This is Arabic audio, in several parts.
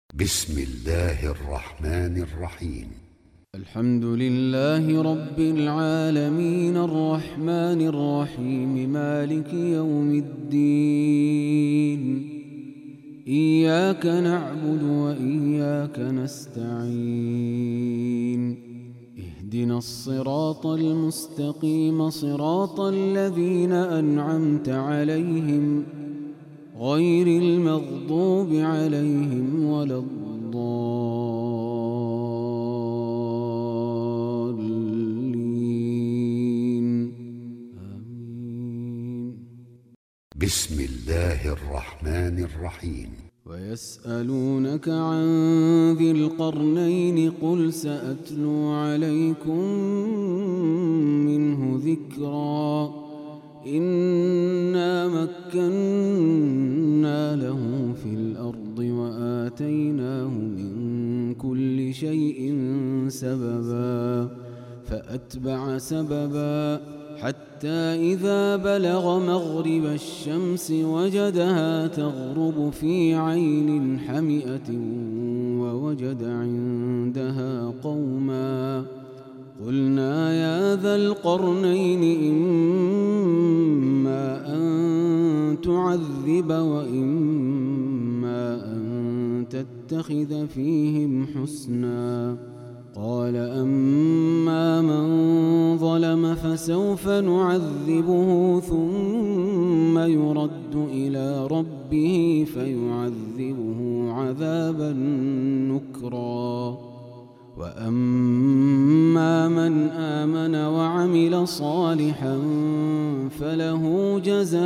بسم الله الرحمن الرحيم. الحمد لله رب العالمين الرحمن الرحيم مالك يوم الدين. إياك نعبد وإياك نستعين. اهدنا الصراط المستقيم صراط الذين أنعمت عليهم غير المغضوب عليهم ولا الضالين. آمين. بسم الله الرحمن الرحيم. ويسألونك عن ذي القرنين قل سأتلو عليكم منه ذكرا. إنا مكنا له في الأرض وآتيناه من كل شيء سببا فأتبع سببا حتى إذا بلغ مغرب الشمس وجدها تغرب في عين حمئة ووجد عندها قوما قلنا يا ذا القرنين إما أن تعذب وإما أن تتخذ فيهم حسنا. قال أما من ظلم فسوف نعذبه ثم يرد إلى ربه فيعذبه عذابا نكرا. وأما من آمن وعمل صالحا فله جزاء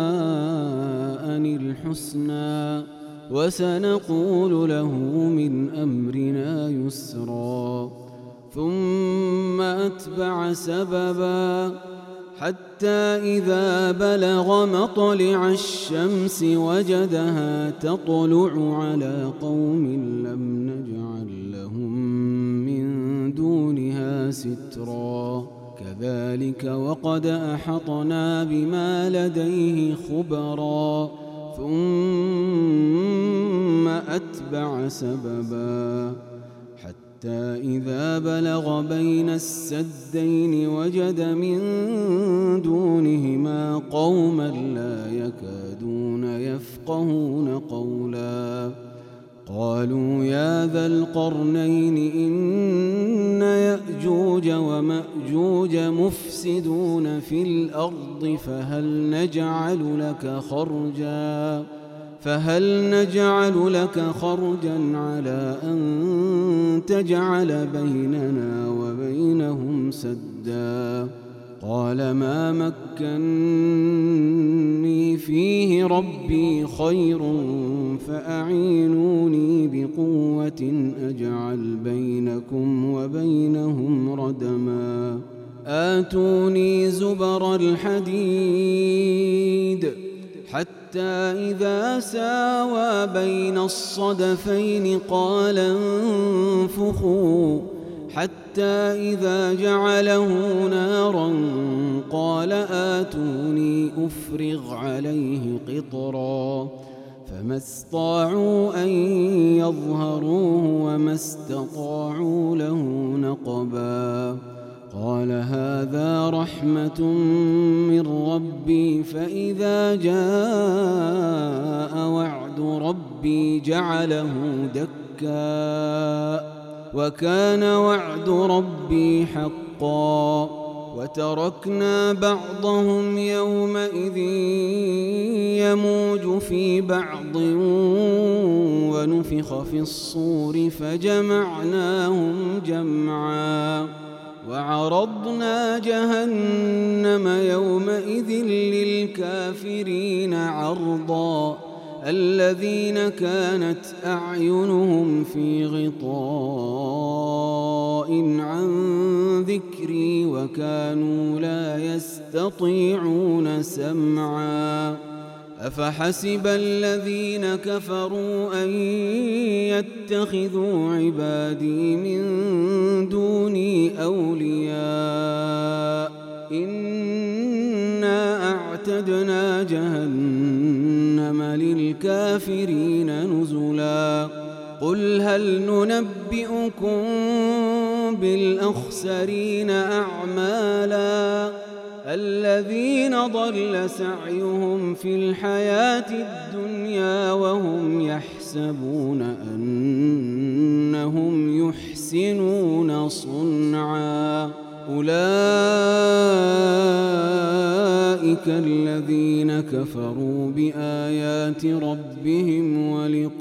الحسنى وسنقول له من أمرنا يسرا. ثم أتبع سببا حتى إذا بلغ مطلع الشمس وجدها تطلع على قوم لم نجعل لهم من دونها سترا. كذلك وقد أحطنا بما لديه خبرا. ثم أتبع سببا حتى إذا بلغ بين السدين وجد من دونهما قوما لا يكادون يفقهون قولا. قالوا يا ذا القرنين إن يأجوج ومأجوج مفسدون في الأرض فهل نجعل لك خرجا على أن تجعل بيننا وبينهم سدا. قال ما مكنني فيه ربي خير فأعينوني بقوة أجعل بينكم وبينهم ردما. آتوني زبر الحديد حتى إذا ساوى بين الصدفين قال انفخوا حتى إذا جعله نارا قال آتوني أفرغ عليه قطرا. فما استطاعوا أن يظهروه وما استطاعوا له نقبا. قال هذا رحمة من ربي فإذا جاء وعد ربي جعله دكا وكان وعد ربي حقا. وتركنا بعضهم يومئذ يموج في بعض ونفخ في الصور فجمعناهم جمعا. وعرضنا جهنم يومئذ للكافرين عرضا. الذين كانت أعينهم في غطاء عن ذكري وكانوا لا يستطيعون سمعا. أفحسب الذين كفروا أن يتخذوا عبادي من دوني أولياء إنا أعتدنا جهنم للكافرين نزلا قل هل ننبئكم بالأخسرين أعمالا الذين ضل سعيهم في الحياة الدنيا وهم يحسبون أنهم يحسنون صنعا أولئك الذين كفروا بآيات ربهم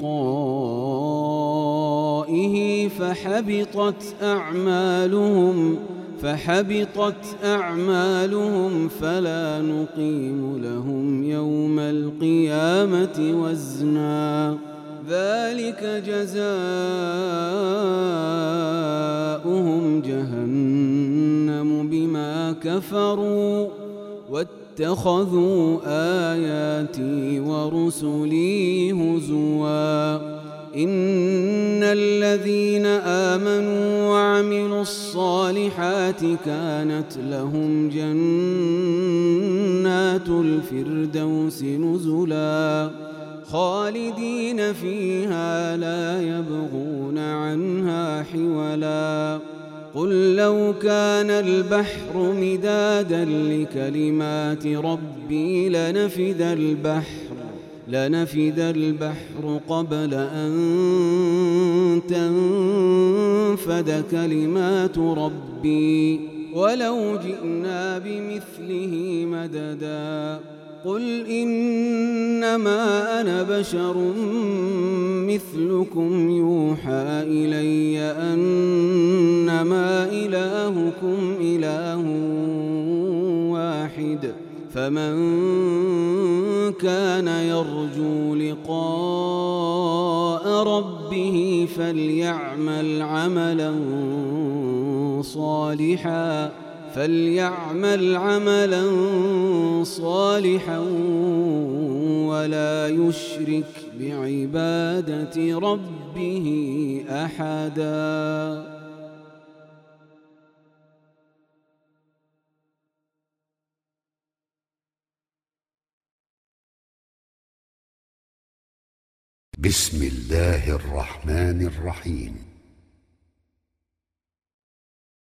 ولقائه فحبطت أعمالهم فلا نقيم لهم يوم القيامة وزنا ذلك جزاؤهم جهنم بما كفروا واتخذوا آياتي ورسلي هزوا إن الذين آمنوا وعملوا الصالحات كانت لهم جنات الفردوس نزلا خالدين فيها لا يبغون عنها حولا قل لو كان البحر مدادا لكلمات ربي لنفد البحر قبل أن تنفد كلمات ربي ولو جئنا بمثله مددا قل إنما أنا بشر مثلكم يوحى إلي أنما إلهكم إله واحد فمن كان يرجو لقاء ربه فليعمل عملا صالحا ولا يشرك بعبادة ربه أحدا. بسم الله الرحمن الرحيم